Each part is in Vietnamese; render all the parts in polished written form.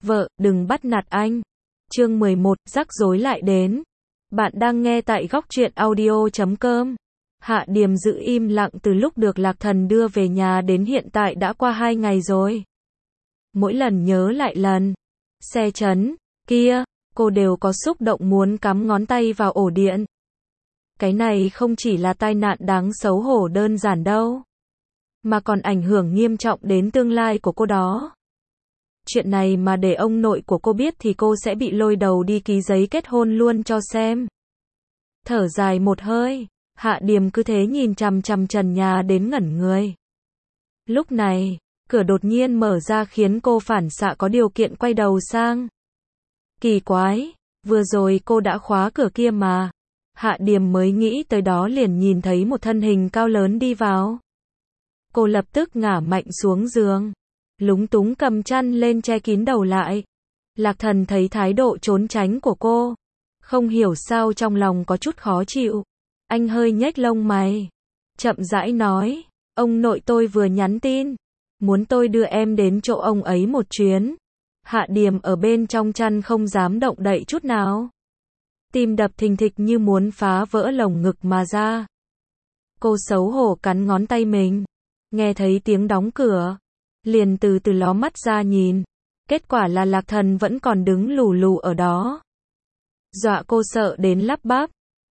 Vợ, đừng bắt nạt anh. Chương 11, rắc rối lại đến. Bạn đang nghe tại góc truyện audio.com. Hạ Điềm giữ im lặng từ lúc được Lạc Thần đưa về nhà đến hiện tại đã qua 2 ngày rồi. Mỗi lần nhớ lại lần xe chấn kia, cô đều có xúc động muốn cắm ngón tay vào ổ điện. Cái này không chỉ là tai nạn đáng xấu hổ đơn giản đâu, mà còn ảnh hưởng nghiêm trọng đến tương lai của cô đó. Chuyện này mà để ông nội của cô biết thì cô sẽ bị lôi đầu đi ký giấy kết hôn luôn cho xem. Thở dài một hơi, Hạ Điềm cứ thế nhìn chằm chằm trần nhà đến ngẩn người. Lúc này, cửa đột nhiên mở ra khiến cô phản xạ có điều kiện quay đầu sang. Kỳ quái, vừa rồi cô đã khóa cửa kia mà. Hạ Điềm mới nghĩ tới đó liền nhìn thấy một thân hình cao lớn đi vào. Cô lập tức ngả mạnh xuống giường, lúng túng cầm chăn lên che kín đầu lại. Lạc Thần thấy thái độ trốn tránh của cô, không hiểu sao trong lòng có chút khó chịu. Anh hơi nhếch lông mày, chậm rãi nói, ông nội tôi vừa nhắn tin, muốn tôi đưa em đến chỗ ông ấy một chuyến. Hạ Điềm ở bên trong chăn không dám động đậy chút nào. Tim đập thình thịch như muốn phá vỡ lồng ngực mà ra. Cô xấu hổ cắn ngón tay mình, nghe thấy tiếng đóng cửa, liền từ từ ló mắt ra nhìn. Kết quả là Lạc Thần vẫn còn đứng lù lù ở đó. Dọa cô sợ đến lắp bắp.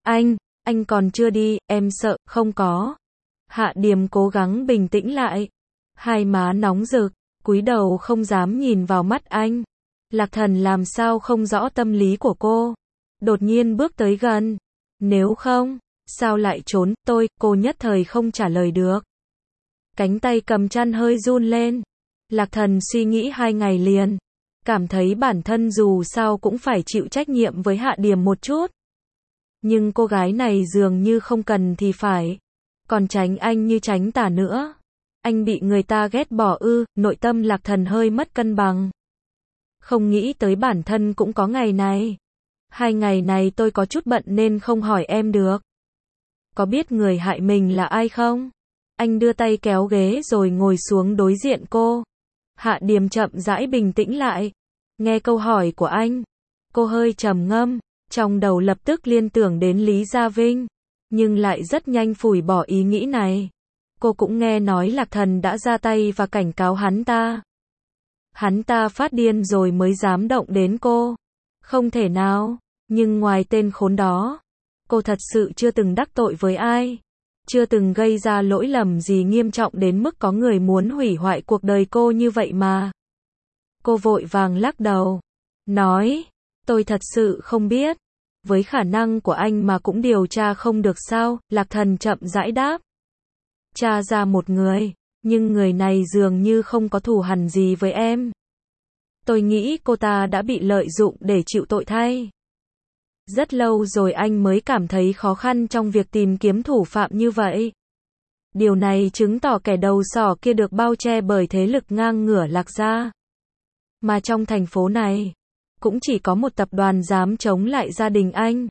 Anh còn chưa đi, em sợ, không có. Hạ Điềm cố gắng bình tĩnh lại. Hai má nóng rực, cúi đầu không dám nhìn vào mắt anh. Lạc Thần làm sao không rõ tâm lý của cô. Đột nhiên bước tới gần. Nếu không, sao lại trốn, cô nhất thời không trả lời được. Cánh tay cầm chăn hơi run lên. Lạc Thần suy nghĩ 2 ngày liền. Cảm thấy bản thân dù sao cũng phải chịu trách nhiệm với Hạ Điềm một chút. Nhưng cô gái này dường như không cần thì phải. Còn tránh anh như tránh tà nữa. Anh bị người ta ghét bỏ ư, nội tâm Lạc Thần hơi mất cân bằng. Không nghĩ tới bản thân cũng có ngày này. 2 ngày này tôi có chút bận nên không hỏi em được. Có biết người hại mình là ai không? Anh đưa tay kéo ghế rồi ngồi xuống đối diện cô. Hạ Điềm chậm rãi bình tĩnh lại. Nghe câu hỏi của anh, cô hơi trầm ngâm, trong đầu lập tức liên tưởng đến Lý Gia Vinh, nhưng lại rất nhanh phủi bỏ ý nghĩ này. Cô cũng nghe nói Lạc Thần đã ra tay và cảnh cáo hắn ta. Hắn ta phát điên rồi mới dám động đến cô. Không thể nào, nhưng ngoài tên khốn đó, cô thật sự chưa từng đắc tội với ai. Chưa từng gây ra lỗi lầm gì nghiêm trọng đến mức có người muốn hủy hoại cuộc đời cô như vậy mà. Cô vội vàng lắc đầu, nói, tôi thật sự không biết. Với khả năng của anh mà cũng điều tra không được sao? Lạc Thần chậm rãi đáp. Tra ra một người, nhưng người này dường như không có thù hằn gì với em. Tôi nghĩ cô ta đã bị lợi dụng để chịu tội thay. Rất lâu rồi anh mới cảm thấy khó khăn trong việc tìm kiếm thủ phạm như vậy. Điều này chứng tỏ kẻ đầu sỏ kia được bao che bởi thế lực ngang ngửa Lạc gia. Mà trong thành phố này, cũng chỉ có một tập đoàn dám chống lại gia đình anh.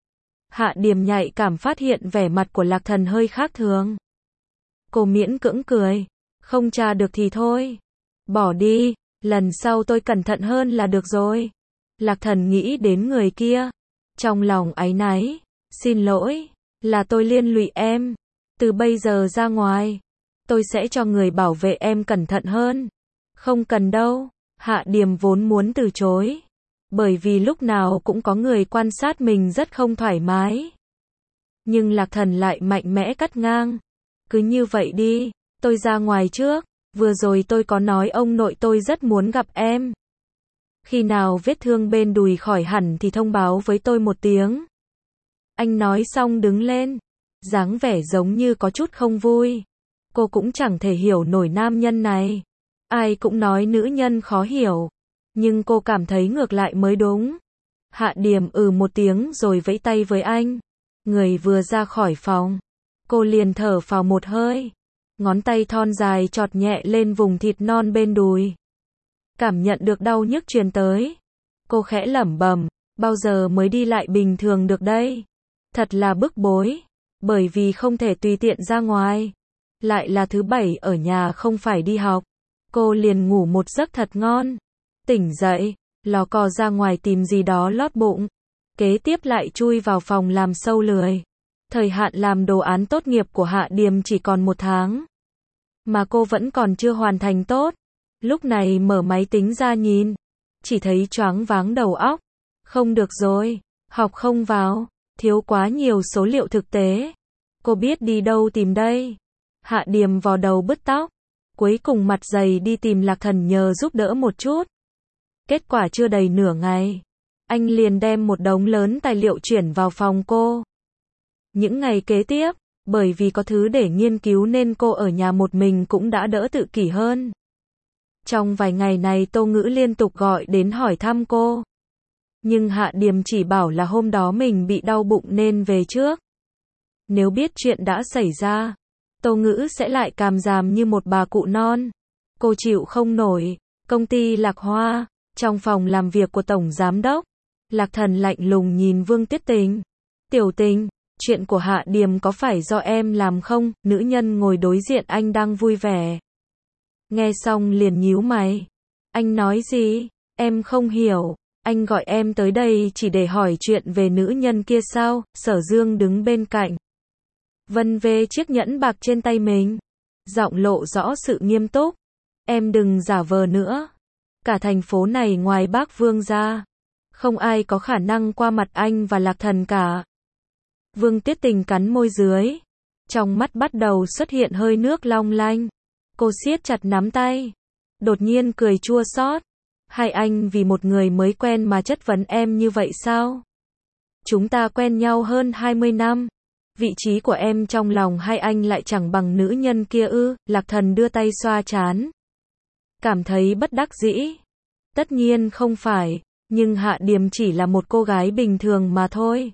Hạ Điềm nhạy cảm phát hiện vẻ mặt của Lạc Thần hơi khác thường. Cô miễn cưỡng cười, không tra được thì thôi. Bỏ đi, lần sau tôi cẩn thận hơn là được rồi. Lạc Thần nghĩ đến người kia. Trong lòng áy náy, xin lỗi, là tôi liên lụy em. Từ bây giờ ra ngoài, tôi sẽ cho người bảo vệ em cẩn thận hơn. Không cần đâu, Hạ Điềm vốn muốn từ chối. Bởi vì lúc nào cũng có người quan sát mình rất không thoải mái. Nhưng Lạc Thần lại mạnh mẽ cắt ngang. Cứ như vậy đi, tôi ra ngoài trước. Vừa rồi tôi có nói ông nội tôi rất muốn gặp em. Khi nào vết thương bên đùi khỏi hẳn thì thông báo với tôi một tiếng. Anh nói xong đứng lên, dáng vẻ giống như có chút không vui. Cô cũng chẳng thể hiểu nổi nam nhân này. Ai cũng nói nữ nhân khó hiểu, nhưng cô cảm thấy ngược lại mới đúng. Hạ Điềm một tiếng rồi vẫy tay với anh. Người vừa ra khỏi phòng, cô liền thở phào một hơi. Ngón tay thon dài chọt nhẹ lên vùng thịt non bên đùi. Cảm nhận được đau nhức truyền tới. Cô khẽ lẩm bẩm, bao giờ mới đi lại bình thường được đây? Thật là bức bối, bởi vì không thể tùy tiện ra ngoài. Lại là thứ 7 ở nhà không phải đi học. Cô liền ngủ một giấc thật ngon. Tỉnh dậy, lò cò ra ngoài tìm gì đó lót bụng. Kế tiếp lại chui vào phòng làm sâu lười. Thời hạn làm đồ án tốt nghiệp của Hạ Điềm chỉ còn 1 tháng. Mà cô vẫn còn chưa hoàn thành tốt. Lúc này mở máy tính ra nhìn. Chỉ thấy choáng váng đầu óc. Không được rồi, học không vào, thiếu quá nhiều số liệu thực tế. Cô biết đi đâu tìm đây? Hạ Điềm vò đầu bứt tóc. Cuối cùng mặt dày đi tìm Lạc Thần nhờ giúp đỡ một chút. Kết quả chưa đầy nửa ngày, anh liền đem một đống lớn tài liệu chuyển vào phòng cô. Những ngày kế tiếp, bởi vì có thứ để nghiên cứu nên cô ở nhà một mình cũng đã đỡ tự kỷ hơn. Trong vài ngày này Tô Ngữ liên tục gọi đến hỏi thăm cô. Nhưng Hạ Điềm chỉ bảo là hôm đó mình bị đau bụng nên về trước. Nếu biết chuyện đã xảy ra, Tô Ngữ sẽ lại càm ràm như một bà cụ non. Cô chịu không nổi. Công ty Lạc Hoa, trong phòng làm việc của Tổng Giám Đốc, Lạc Thần lạnh lùng nhìn Vương Tuyết Tình. Tiểu Tình, chuyện của Hạ Điềm có phải do em làm không? Nữ nhân ngồi đối diện anh đang vui vẻ. Nghe xong liền nhíu mày. Anh nói gì? Em không hiểu. Anh gọi em tới đây chỉ để hỏi chuyện về nữ nhân kia sao? Sở Dương đứng bên cạnh. Vân vê chiếc nhẫn bạc trên tay mình. Giọng lộ rõ sự nghiêm túc. Em đừng giả vờ nữa. Cả thành phố này ngoài bác Vương ra, không ai có khả năng qua mặt anh và Lạc Thần cả. Vương Tuyết Tình cắn môi dưới. Trong mắt bắt đầu xuất hiện hơi nước long lanh. Cô siết chặt nắm tay. Đột nhiên cười chua xót. Hai anh vì một người mới quen mà chất vấn em như vậy sao? Chúng ta quen nhau hơn 20 năm. Vị trí của em trong lòng hai anh lại chẳng bằng nữ nhân kia ư? Lạc Thần đưa tay xoa trán. Cảm thấy bất đắc dĩ. Tất nhiên không phải, nhưng Hạ Điềm chỉ là một cô gái bình thường mà thôi.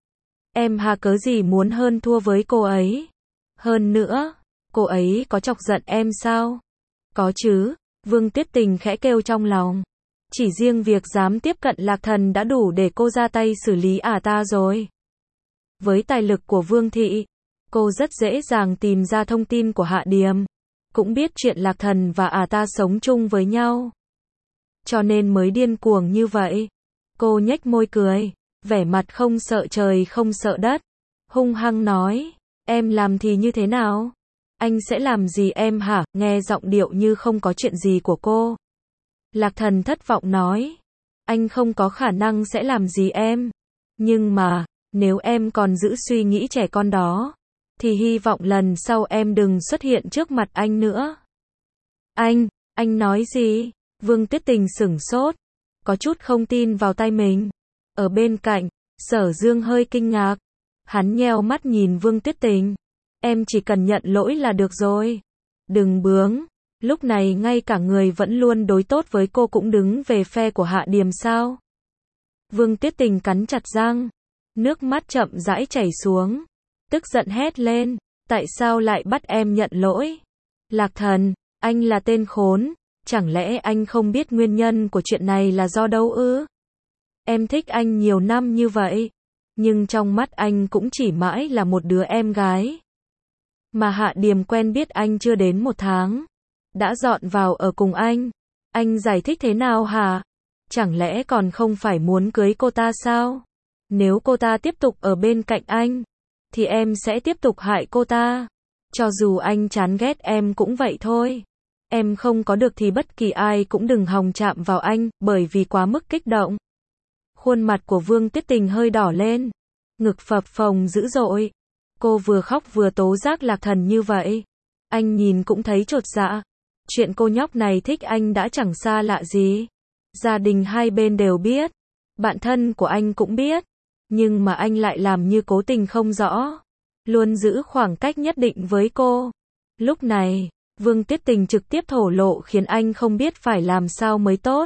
Em hà cớ gì muốn hơn thua với cô ấy? Hơn nữa, cô ấy có chọc giận em sao? Có chứ, Vương Tuyết Tình khẽ kêu trong lòng. Chỉ riêng việc dám tiếp cận Lạc Thần đã đủ để cô ra tay xử lý ta rồi. Với tài lực của Vương Thị, cô rất dễ dàng tìm ra thông tin của Hạ Điềm. Cũng biết chuyện Lạc Thần và ta sống chung với nhau. Cho nên mới điên cuồng như vậy. Cô nhếch môi cười, vẻ mặt không sợ trời không sợ đất. Hung hăng nói, em làm thì như thế nào? Anh sẽ làm gì em hả? Nghe giọng điệu như không có chuyện gì của cô. Lạc Thần thất vọng nói, anh không có khả năng sẽ làm gì em. Nhưng mà, nếu em còn giữ suy nghĩ trẻ con đó, thì hy vọng lần sau em đừng xuất hiện trước mặt anh nữa. Anh nói gì? Vương Tuyết Tình sửng sốt, có chút không tin vào tai mình. Ở bên cạnh, Sở Dương hơi kinh ngạc. Hắn nheo mắt nhìn Vương Tuyết Tình. Em chỉ cần nhận lỗi là được rồi. Đừng bướng. Lúc này ngay cả người vẫn luôn đối tốt với cô cũng đứng về phe của Hạ Điềm sao? Vương Tuyết Tình cắn chặt răng. Nước mắt chậm rãi chảy xuống. Tức giận hét lên. Tại sao lại bắt em nhận lỗi? Lạc Thần, anh là tên khốn. Chẳng lẽ anh không biết nguyên nhân của chuyện này là do đâu ư? Em thích anh nhiều năm như vậy. Nhưng trong mắt anh cũng chỉ mãi là một đứa em gái. Mà Hạ Điềm quen biết anh chưa đến 1 tháng. Đã dọn vào ở cùng anh. Anh giải thích thế nào hả? Chẳng lẽ còn không phải muốn cưới cô ta sao? Nếu cô ta tiếp tục ở bên cạnh anh, thì em sẽ tiếp tục hại cô ta. Cho dù anh chán ghét em cũng vậy thôi. Em không có được thì bất kỳ ai cũng đừng hòng chạm vào anh, bởi vì quá mức kích động. Khuôn mặt của Vương Tuyết Tình hơi đỏ lên. Ngực phập phồng dữ dội. Cô vừa khóc vừa tố giác Lạc Thần như vậy. Anh nhìn cũng thấy chột dạ. Chuyện cô nhóc này thích anh đã chẳng xa lạ gì. Gia đình hai bên đều biết. Bạn thân của anh cũng biết. Nhưng mà anh lại làm như cố tình không rõ. Luôn giữ khoảng cách nhất định với cô. Lúc này, Vương Tuyết Tình trực tiếp thổ lộ khiến anh không biết phải làm sao mới tốt.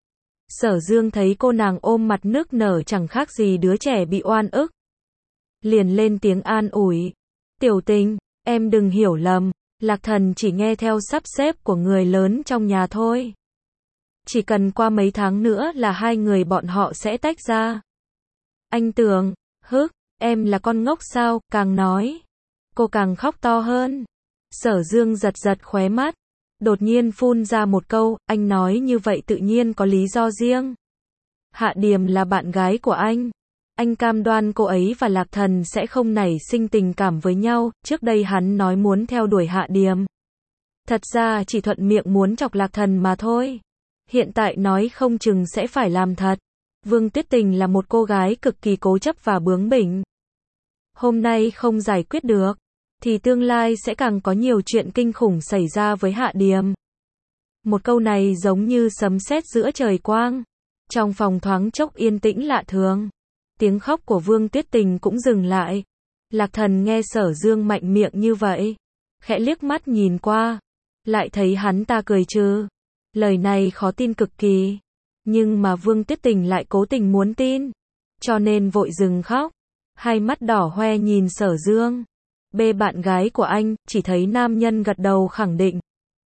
Sở Dương thấy cô nàng ôm mặt nức nở chẳng khác gì đứa trẻ bị oan ức. Liền lên tiếng an ủi. Tiểu Tình, em đừng hiểu lầm. Lạc Thần chỉ nghe theo sắp xếp của người lớn trong nhà thôi. Chỉ cần qua mấy tháng nữa là hai người bọn họ sẽ tách ra. Anh tưởng, em là con ngốc sao? Càng nói, cô càng khóc to hơn. Sở Dương giật giật khóe mắt. đột nhiên phun ra một câu, anh nói như vậy tự nhiên có lý do riêng. Hạ Điềm là bạn gái của anh cam đoan cô ấy và Lạc Thần sẽ không nảy sinh tình cảm với nhau, trước đây hắn nói muốn theo đuổi Hạ Điềm. Thật ra chỉ thuận miệng muốn chọc Lạc Thần mà thôi. Hiện tại nói không chừng sẽ phải làm thật. Vương Tuyết Tình là một cô gái cực kỳ cố chấp và bướng bỉnh. Hôm nay không giải quyết được, thì tương lai sẽ càng có nhiều chuyện kinh khủng xảy ra với Hạ Điềm. Một câu này giống như sấm sét giữa trời quang. Trong phòng thoáng chốc yên tĩnh lạ thường. Tiếng khóc của Vương Tuyết Tình cũng dừng lại. Lạc Thần nghe Sở Dương mạnh miệng như vậy, khẽ liếc mắt nhìn qua, lại thấy hắn ta cười trừ. Lời này khó tin cực kỳ, nhưng mà Vương Tuyết Tình lại cố tình muốn tin, cho nên vội dừng khóc, hai mắt đỏ hoe nhìn Sở Dương. Bê bạn gái của anh, chỉ thấy nam nhân gật đầu khẳng định.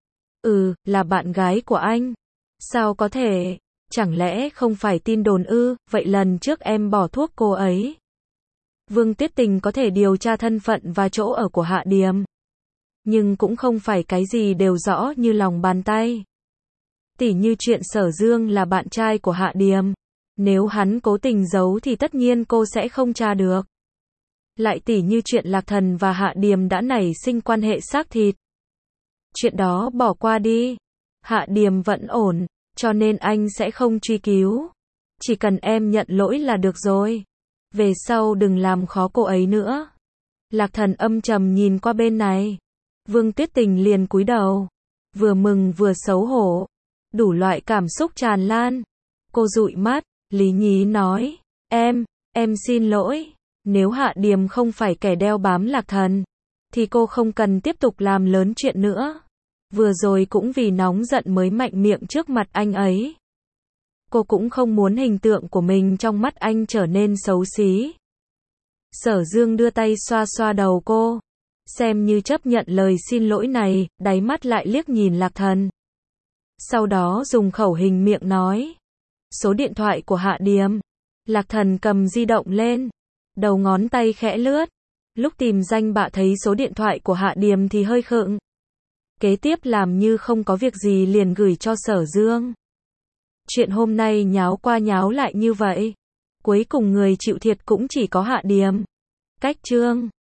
Là bạn gái của anh. Sao có thể? Chẳng lẽ không phải tin đồn ư? Vậy lần trước em bỏ thuốc cô ấy. Vương Tuyết Tình có thể điều tra thân phận và chỗ ở của Hạ Điềm, nhưng cũng không phải cái gì đều rõ như lòng bàn tay. Tỉ như chuyện Sở Dương là bạn trai của Hạ Điềm, nếu hắn cố tình giấu thì tất nhiên cô sẽ không tra được. Lại tỉ như chuyện Lạc Thần và Hạ Điềm đã nảy sinh quan hệ xác thịt. Chuyện đó bỏ qua đi. Hạ Điềm vẫn ổn, cho nên anh sẽ không truy cứu. Chỉ cần em nhận lỗi là được rồi. Về sau đừng làm khó cô ấy nữa. Lạc Thần âm trầm nhìn qua bên này. Vương Tuyết Tình liền cúi đầu, vừa mừng vừa xấu hổ, đủ loại cảm xúc tràn lan. Cô dụi mắt, lý nhí nói, em xin lỗi. Nếu Hạ Điềm không phải kẻ đeo bám Lạc Thần, thì cô không cần tiếp tục làm lớn chuyện nữa. Vừa rồi cũng vì nóng giận mới mạnh miệng trước mặt anh ấy. Cô cũng không muốn hình tượng của mình trong mắt anh trở nên xấu xí. Sở Dương đưa tay xoa xoa đầu cô, xem như chấp nhận lời xin lỗi này, đáy mắt lại liếc nhìn Lạc Thần. Sau đó dùng khẩu hình miệng nói, số điện thoại của Hạ Điềm. Lạc Thần cầm di động lên, đầu ngón tay khẽ lướt, lúc tìm danh bạ thấy số điện thoại của Hạ Điềm thì hơi khựng. Kế tiếp làm như không có việc gì liền gửi cho Sở Dương. Chuyện hôm nay nháo qua nháo lại như vậy, cuối cùng người chịu thiệt cũng chỉ có Hạ Điềm. Cách chương